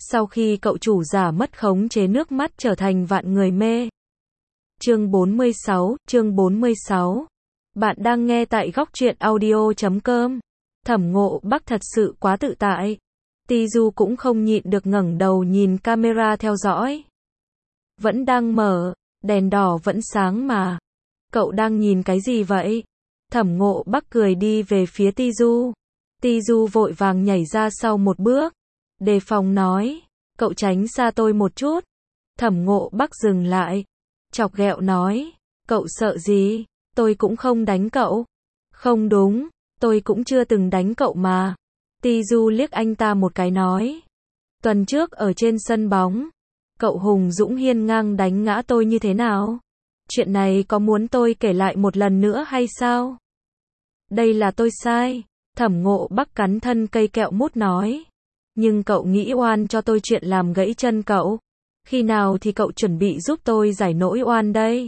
Sau khi cậu chủ giả mất khống chế nước mắt trở thành vạn người mê. Chương 46. Bạn đang nghe tại góc truyện audio.com. Thẩm Ngộ Bắc thật sự quá tự tại. Tizu cũng không nhịn được ngẩng đầu nhìn camera theo dõi. Vẫn đang mở, đèn đỏ vẫn sáng mà. Cậu đang nhìn cái gì vậy? Thẩm Ngộ Bắc cười đi về phía Tizu. Tizu vội vàng nhảy ra sau một bước. Đề phòng nói, cậu tránh xa tôi một chút. Thẩm Ngộ Bắc dừng lại. Chọc ghẹo nói, cậu sợ gì? Tôi cũng không đánh cậu. Không đúng, tôi cũng chưa từng đánh cậu mà. Tizu liếc anh ta một cái nói. Tuần trước ở trên sân bóng, cậu hùng dũng hiên ngang đánh ngã tôi như thế nào? Chuyện này có muốn tôi kể lại một lần nữa hay sao? Đây là tôi sai. Thẩm Ngộ Bắc cắn thân cây kẹo mút nói. Nhưng cậu nghĩ oan cho tôi chuyện làm gãy chân cậu. Khi nào thì cậu chuẩn bị giúp tôi giải nỗi oan đây?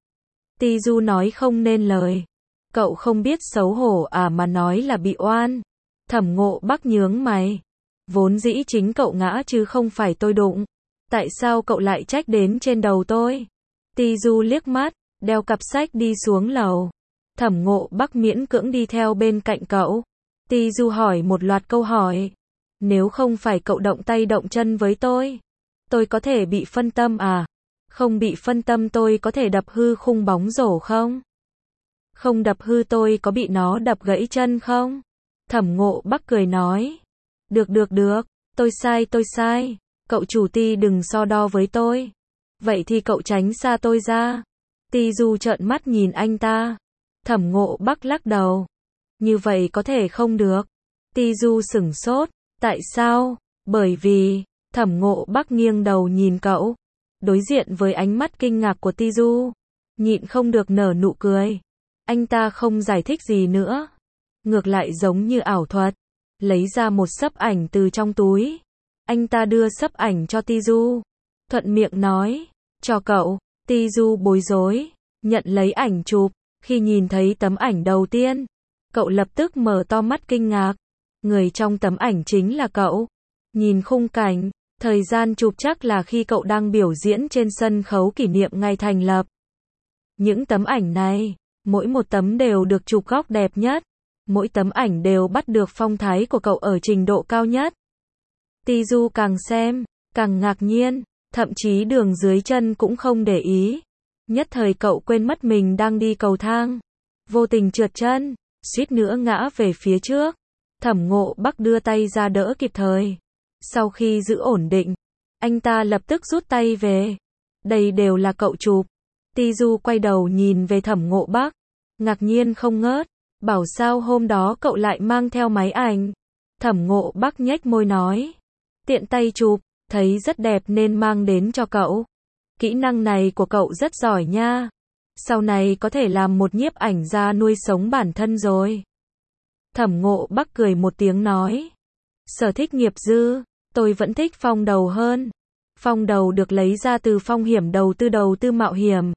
Tizu nói không nên lời. Cậu không biết xấu hổ à mà nói là bị oan. Thẩm Ngộ Bắc nhướng mày. Vốn dĩ chính cậu ngã chứ không phải tôi đụng. Tại sao cậu lại trách đến trên đầu tôi? Tizu liếc mắt, đeo cặp sách đi xuống lầu. Thẩm Ngộ Bắc miễn cưỡng đi theo bên cạnh cậu. Tizu hỏi một loạt câu hỏi. Nếu không phải cậu động tay động chân với tôi có thể bị phân tâm à? Không bị phân tâm tôi có thể đập hư khung bóng rổ không? Không đập hư tôi có bị nó đập gãy chân không? Thẩm Ngộ Bắc cười nói. Được, tôi sai. Cậu chủ Ti đừng so đo với tôi. Vậy thì cậu tránh xa tôi ra. Tizu trợn mắt nhìn anh ta. Thẩm Ngộ Bắc lắc đầu. Như vậy có thể không được. Tizu sửng sốt. Tại sao? Bởi vì, Thẩm Ngộ Bắc nghiêng đầu nhìn cậu. Đối diện với ánh mắt kinh ngạc của Tizu. Nhịn không được nở nụ cười. Anh ta không giải thích gì nữa. Ngược lại giống như ảo thuật. Lấy ra một xấp ảnh từ trong túi. Anh ta đưa xấp ảnh cho Tizu. Thuận miệng nói. Cho cậu. Tizu bối rối. Nhận lấy ảnh chụp. Khi nhìn thấy tấm ảnh đầu tiên, cậu lập tức mở to mắt kinh ngạc. Người trong tấm ảnh chính là cậu. Nhìn khung cảnh, thời gian chụp chắc là khi cậu đang biểu diễn trên sân khấu kỷ niệm ngày thành lập. Những tấm ảnh này, mỗi một tấm đều được chụp góc đẹp nhất. Mỗi tấm ảnh đều bắt được phong thái của cậu ở trình độ cao nhất. Tizu càng xem, càng ngạc nhiên, thậm chí đường dưới chân cũng không để ý. Nhất thời cậu quên mất mình đang đi cầu thang. Vô tình trượt chân, suýt nữa ngã về phía trước. Thẩm Ngộ Bắc đưa tay ra đỡ kịp thời. Sau khi giữ ổn định, anh ta lập tức rút tay về. Đây đều là cậu chụp. Tizu quay đầu nhìn về Thẩm Ngộ Bắc, ngạc nhiên không ngớt. Bảo sao hôm đó cậu lại mang theo máy ảnh? Thẩm Ngộ Bắc nhếch môi nói. Tiện tay chụp, thấy rất đẹp nên mang đến cho cậu. Kỹ năng này của cậu rất giỏi nha. Sau này có thể làm một nhiếp ảnh gia nuôi sống bản thân rồi. Thẩm Ngộ Bắc cười một tiếng nói. Sở thích nghiệp dư, tôi vẫn thích phong đầu hơn. Phong đầu được lấy ra từ phong hiểm đầu tư mạo hiểm.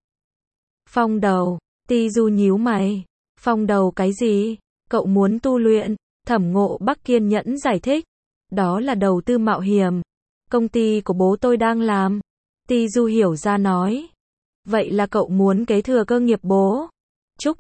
Phong đầu, Tizu nhíu mày. Phong đầu cái gì? Cậu muốn tu luyện? Thẩm Ngộ Bắc kiên nhẫn giải thích. Đó là đầu tư mạo hiểm. Công ty của bố tôi đang làm. Tizu hiểu ra nói. Vậy là cậu muốn kế thừa cơ nghiệp bố. Chúc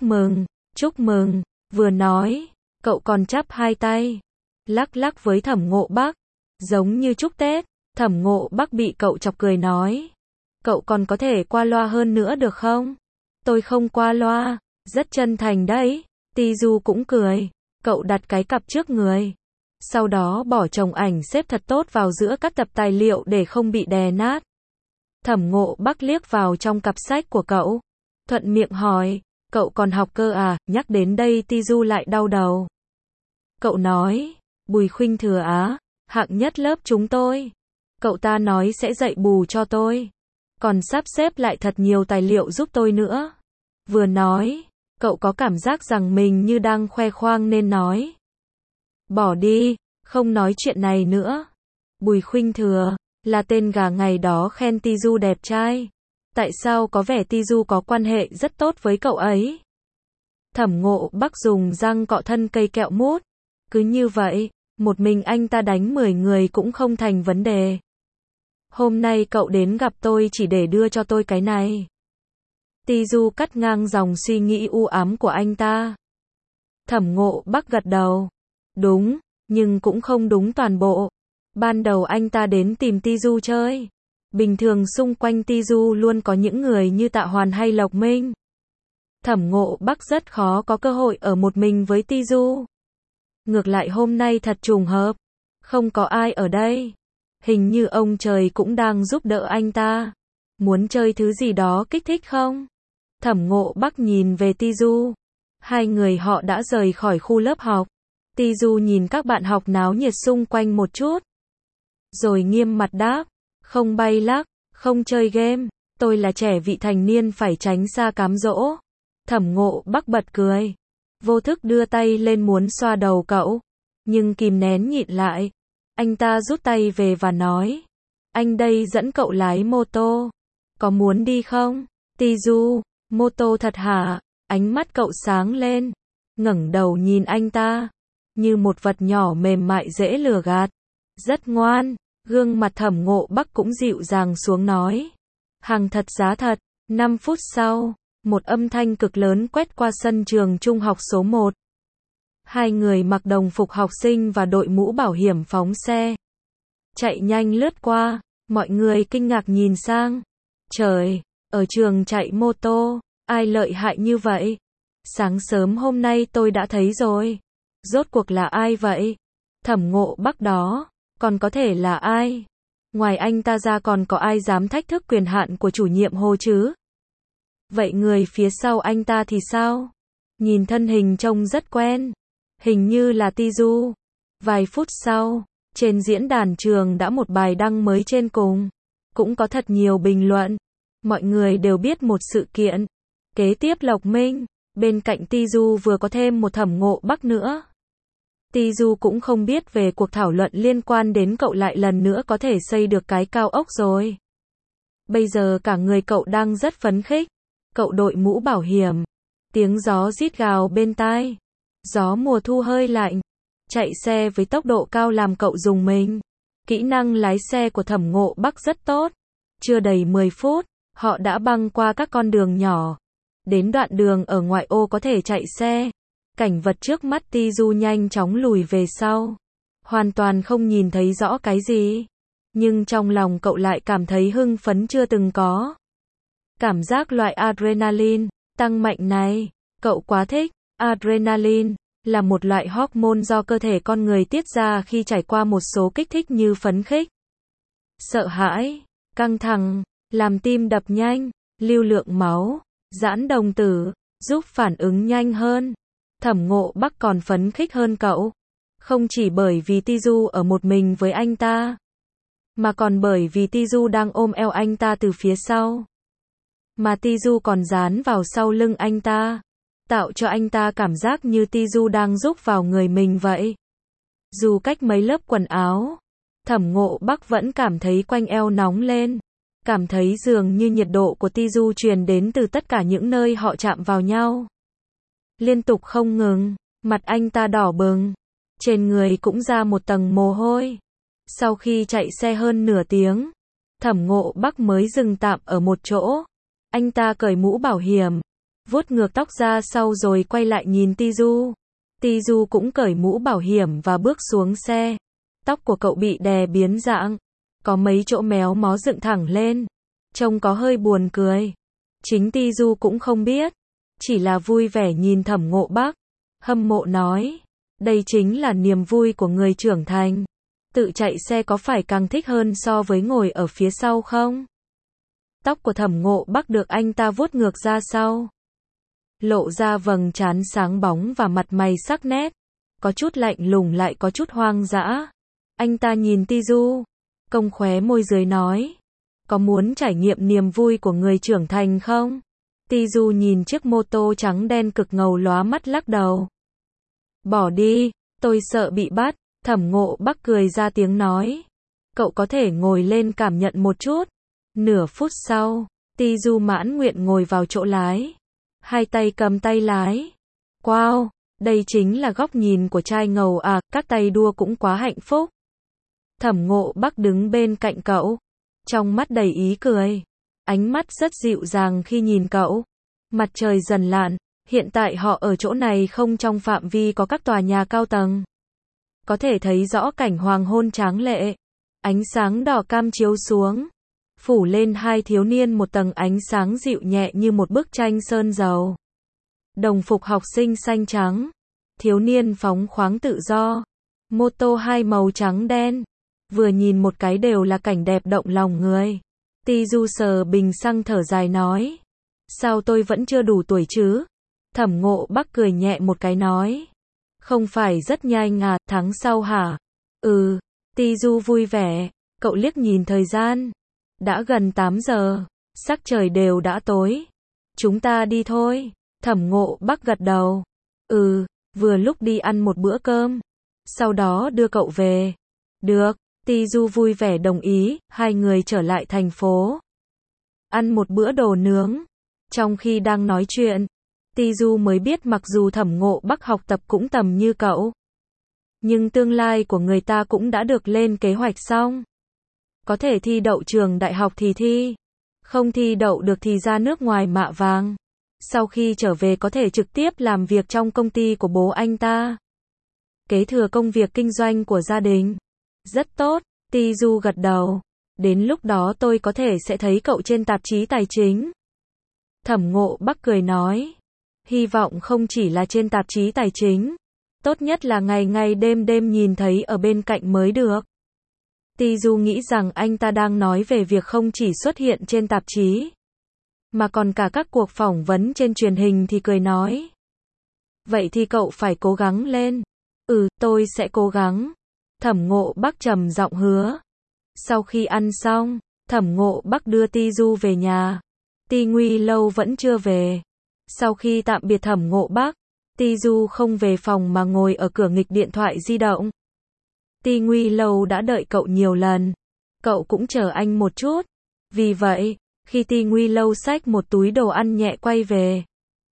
mừng. Vừa nói, cậu còn chắp hai tay. Lắc với Thẩm Ngộ Bắc. Giống như chúc Tết. Thẩm Ngộ Bắc bị cậu chọc cười nói. Cậu còn có thể qua loa hơn nữa được không? Tôi không qua loa. Rất chân thành đấy. Tizu cũng cười. Cậu đặt cái cặp trước người. Sau đó bỏ chồng ảnh xếp thật tốt vào giữa các tập tài liệu để không bị đè nát. Thẩm Ngộ Bắc liếc vào trong cặp sách của cậu. Thuận miệng hỏi. Cậu còn học cơ à? Nhắc đến đây Tizu lại đau đầu. Cậu nói. Bùi Khuynh Thừa á. Hạng nhất lớp chúng tôi. Cậu ta nói sẽ dạy bù cho tôi. Còn sắp xếp lại thật nhiều tài liệu giúp tôi nữa. Vừa nói, cậu có cảm giác rằng mình như đang khoe khoang nên nói. Bỏ đi, không nói chuyện này nữa. Bùi Khuynh Thừa, là tên gà ngày đó khen Tizu đẹp trai. Tại sao có vẻ Tizu có quan hệ rất tốt với cậu ấy? Thẩm Ngộ Bắc dùng răng cọ thân cây kẹo mút. Cứ như vậy, Một mình anh ta đánh 10 người cũng không thành vấn đề. Hôm nay cậu đến gặp tôi chỉ để đưa cho tôi cái này. Tizu cắt ngang dòng suy nghĩ u ám của anh ta. Thẩm Ngộ Bắc gật đầu. Đúng, nhưng cũng không đúng toàn bộ. Ban đầu anh ta đến tìm Tizu chơi. Bình thường xung quanh Tizu luôn có những người như Tạ Hoàn hay Lộc Minh. Thẩm Ngộ Bắc rất khó có cơ hội ở một mình với Tizu. Ngược lại hôm nay thật trùng hợp. Không có ai ở đây. Hình như ông trời cũng đang giúp đỡ anh ta. Muốn chơi thứ gì đó kích thích không? Thẩm Ngộ Bắc nhìn về Tizu. Hai người họ đã rời khỏi khu lớp học. Tizu nhìn các bạn học náo nhiệt xung quanh một chút. Rồi nghiêm mặt đáp. Không bay lắc, không chơi game. Tôi là trẻ vị thành niên phải tránh xa cám dỗ. Thẩm Ngộ Bắc bật cười. Vô thức đưa tay lên muốn xoa đầu cậu. Nhưng kìm nén nhịn lại. Anh ta rút tay về và nói. Anh đây dẫn cậu lái mô tô. Có muốn đi không? Tizu, mô tô thật hả? Ánh mắt cậu sáng lên. Ngẩng đầu nhìn anh ta. Như một vật nhỏ mềm mại dễ lừa gạt. Rất ngoan. Gương mặt Thẩm Ngộ Bắc cũng dịu dàng xuống nói. Hàng thật giá thật. 5 phút sau, một âm thanh cực lớn quét qua sân trường trung học số 1. Hai người mặc đồng phục học sinh và đội mũ bảo hiểm phóng xe. Chạy nhanh lướt qua, mọi người kinh ngạc nhìn sang. Trời, ở trường chạy mô tô, ai lợi hại như vậy? Sáng sớm hôm nay tôi đã thấy rồi. Rốt cuộc là ai vậy? Thẩm Ngộ Bắc đó, còn có thể là ai? Ngoài anh ta ra còn có ai dám thách thức quyền hạn của chủ nhiệm Hồ chứ? Vậy người phía sau anh ta thì sao? Nhìn thân hình trông rất quen. Hình như là Tizu. Vài phút sau, trên diễn đàn trường đã một bài đăng mới trên cùng. Cũng có thật nhiều bình luận. Mọi người đều biết một sự kiện. Kế tiếp Lộc Minh, bên cạnh Tizu vừa có thêm một Thẩm Ngộ Bắc nữa. Tizu cũng không biết về cuộc thảo luận liên quan đến cậu lại lần nữa có thể xây được cái cao ốc rồi. Bây giờ cả người cậu đang rất phấn khích. Cậu đội mũ bảo hiểm. Tiếng gió rít gào bên tai. Gió mùa thu hơi lạnh. Chạy xe với tốc độ cao làm cậu rùng mình. Kỹ năng lái xe của Thẩm Ngộ Bắc rất tốt. Chưa đầy 10 phút, họ đã băng qua các con đường nhỏ. Đến đoạn đường ở ngoại ô có thể chạy xe. Cảnh vật trước mắt Tizu nhanh chóng lùi về sau. Hoàn toàn không nhìn thấy rõ cái gì. Nhưng trong lòng cậu lại cảm thấy hưng phấn chưa từng có. Cảm giác loại adrenaline tăng mạnh này, cậu quá thích. Adrenaline là một loại hormone do cơ thể con người tiết ra khi trải qua một số kích thích như phấn khích, sợ hãi, căng thẳng, làm tim đập nhanh, lưu lượng máu, giãn đồng tử, giúp phản ứng nhanh hơn. Thẩm Ngộ Bắc còn phấn khích hơn cậu. Không chỉ bởi vì Tizu ở một mình với anh ta, mà còn bởi vì Tizu đang ôm eo anh ta từ phía sau. Mà Tizu còn dán vào sau lưng anh ta, tạo cho anh ta cảm giác như Tizu đang rúc vào người mình vậy. Dù cách mấy lớp quần áo, Thẩm Ngộ Bắc vẫn cảm thấy quanh eo nóng lên. Cảm thấy dường như nhiệt độ của Tizu truyền đến từ tất cả những nơi họ chạm vào nhau. Liên tục không ngừng, mặt anh ta đỏ bừng. Trên người cũng ra một tầng mồ hôi. Sau khi chạy xe hơn nửa tiếng, Thẩm Ngộ Bắc mới dừng tạm ở một chỗ. Anh ta cởi mũ bảo hiểm, vuốt ngược tóc ra sau rồi quay lại nhìn Tizu. Tizu cũng cởi mũ bảo hiểm và bước xuống xe. Tóc của cậu bị đè biến dạng, có mấy chỗ méo mó dựng thẳng lên, trông có hơi buồn cười. Chính Tizu cũng không biết, chỉ là vui vẻ nhìn Thẩm Ngộ Bắc, hâm mộ nói, đây chính là niềm vui của người trưởng thành. Tự chạy xe có phải càng thích hơn so với ngồi ở phía sau không? Tóc của Thẩm Ngộ Bắc được anh ta vuốt ngược ra sau, lộ ra vầng trán sáng bóng và mặt mày sắc nét, có chút lạnh lùng lại có chút hoang dã. Anh ta nhìn Tizu, cong khóe môi dưới nói, có muốn trải nghiệm niềm vui của người trưởng thành không? Tizu nhìn chiếc mô tô trắng đen cực ngầu lóa mắt lắc đầu. Bỏ đi, tôi sợ bị bắt. Thẩm Ngộ Bắc cười ra tiếng nói, cậu có thể ngồi lên cảm nhận một chút. Nửa phút sau, Tizu mãn nguyện ngồi vào chỗ lái. Hai tay cầm tay lái. Wow, Đây chính là góc nhìn của trai ngầu à, các tay đua cũng quá hạnh phúc. Thẩm Ngộ Bắc đứng bên cạnh cậu, trong mắt đầy ý cười, ánh mắt rất dịu dàng khi nhìn cậu. Mặt trời dần lặn, hiện tại họ ở chỗ này không trong phạm vi có các tòa nhà cao tầng. Có thể thấy rõ cảnh hoàng hôn tráng lệ, ánh sáng đỏ cam chiếu xuống, phủ lên hai thiếu niên một tầng ánh sáng dịu nhẹ như một bức tranh sơn dầu. Đồng phục học sinh xanh trắng, thiếu niên phóng khoáng tự do, mô tô hai màu trắng đen, vừa nhìn một cái đều là cảnh đẹp động lòng người. Ti Du sờ bình xăng thở dài nói, sao tôi vẫn chưa đủ tuổi chứ? Thẩm Ngộ Bắc cười nhẹ một cái nói, không phải rất nhanh à, tháng sau hả? Ừ, Ti Du vui vẻ, cậu liếc nhìn thời gian, đã gần 8 giờ, sắc trời đều đã tối. Chúng ta đi thôi. Thẩm Ngộ Bắc gật đầu. Ừ, vừa lúc đi ăn một bữa cơm, sau đó đưa cậu về. Được, Ti Du vui vẻ đồng ý, hai người trở lại thành phố. Ăn một bữa đồ nướng. Trong khi đang nói chuyện, Ti Du mới biết mặc dù Thẩm Ngộ Bắc học tập cũng tầm như cậu, nhưng tương lai của người ta cũng đã được lên kế hoạch xong. Có thể thi đậu trường đại học thì thi, không thi đậu được thì ra nước ngoài mạ vàng. Sau khi trở về có thể trực tiếp làm việc trong công ty của bố anh ta, kế thừa công việc kinh doanh của gia đình. Rất tốt, Ti Du gật đầu. Đến lúc đó tôi có thể sẽ thấy cậu trên tạp chí tài chính. Thẩm Ngộ Bắc cười nói, hy vọng không chỉ là trên tạp chí tài chính, tốt nhất là ngày ngày đêm đêm nhìn thấy ở bên cạnh mới được. Ti Du nghĩ rằng anh ta đang nói về việc không chỉ xuất hiện trên tạp chí, mà còn cả các cuộc phỏng vấn trên truyền hình thì cười nói, vậy thì cậu phải cố gắng lên. Ừ, tôi sẽ cố gắng. Thẩm Ngộ Bắc trầm giọng hứa. Sau khi ăn xong, Thẩm Ngộ Bắc đưa Ti Du về nhà. Ti Nguy Lâu vẫn chưa về. Sau khi tạm biệt Thẩm Ngộ Bắc, Ti Du không về phòng mà ngồi ở cửa nghịch điện thoại di động. Ti Nguy Lâu đã đợi cậu nhiều lần, cậu cũng chờ anh một chút. Vì vậy, khi Ti Nguy Lâu xách một túi đồ ăn nhẹ quay về,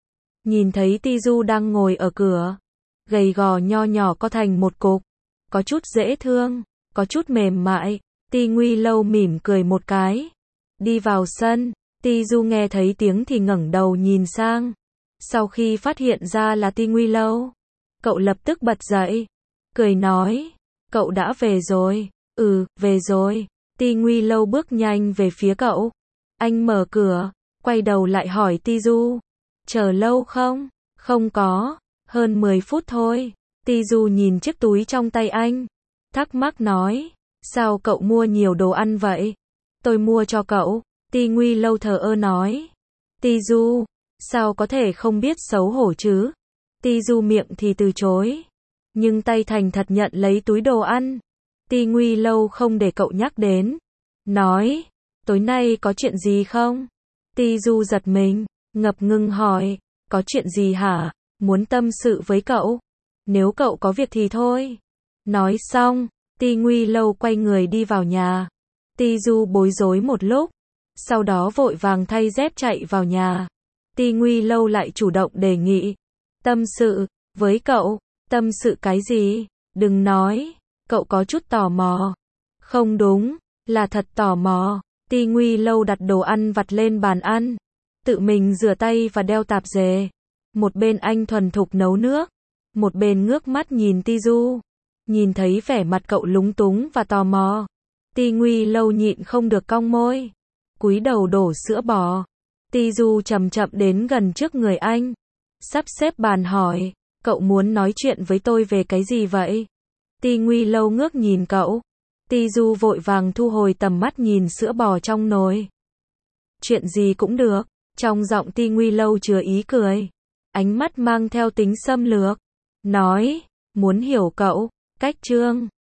nhìn thấy Ti Du đang ngồi ở cửa, gầy gò nho nhỏ co thành một cục, có chút dễ thương, có chút mềm mại, Ti Nguy Lâu mỉm cười một cái, đi vào sân. Ti Du nghe thấy tiếng thì ngẩng đầu nhìn sang. Sau khi phát hiện ra là Ti Nguy Lâu, cậu lập tức bật dậy, cười nói, cậu đã về rồi. Ừ, về rồi. Ti Nguy Lâu bước nhanh về phía cậu. Anh mở cửa, quay đầu lại hỏi Ti Du, chờ lâu không? Không có, hơn 10 phút thôi. Ti Du nhìn chiếc túi trong tay anh, thắc mắc nói, sao cậu mua nhiều đồ ăn vậy? Tôi mua cho cậu. Ti Nguy Lâu thờ ơ nói. Ti Du, sao có thể không biết xấu hổ chứ? Ti Du miệng thì từ chối, nhưng tay thành thật nhận lấy túi đồ ăn. Ti Nguy Lâu không để cậu nhắc đến, nói, tối nay có chuyện gì không? Ti Du giật mình, ngập ngừng hỏi, có chuyện gì hả? Muốn tâm sự với cậu. Nếu cậu có việc thì thôi. Nói xong, Ti Nguy Lâu quay người đi vào nhà. Ti Du bối rối một lúc, sau đó vội vàng thay dép chạy vào nhà. Ti Nguy Lâu lại chủ động đề nghị, tâm sự với cậu. Tâm sự cái gì? Đừng nói. Cậu có chút tò mò. Không đúng, là thật tò mò. Ti Nguy Lâu đặt đồ ăn vặt lên bàn ăn, tự mình rửa tay và đeo tạp dề. Một bên anh thuần thục nấu nước, một bên ngước mắt nhìn Ti Du. Nhìn thấy vẻ mặt cậu lúng túng và tò mò, Ti Nguy Lâu nhịn không được cong môi, cúi đầu đổ sữa bò. Ti Du chậm chậm đến gần trước người anh, sắp xếp bàn hỏi, cậu muốn nói chuyện với tôi về cái gì vậy? Ti Nguy Lâu ngước nhìn cậu. Ti Du vội vàng thu hồi tầm mắt nhìn sữa bò trong nồi. Chuyện gì cũng được. Trong giọng Ti Nguy Lâu chứa ý cười, ánh mắt mang theo tính xâm lược. Nói, muốn hiểu cậu. Cách chương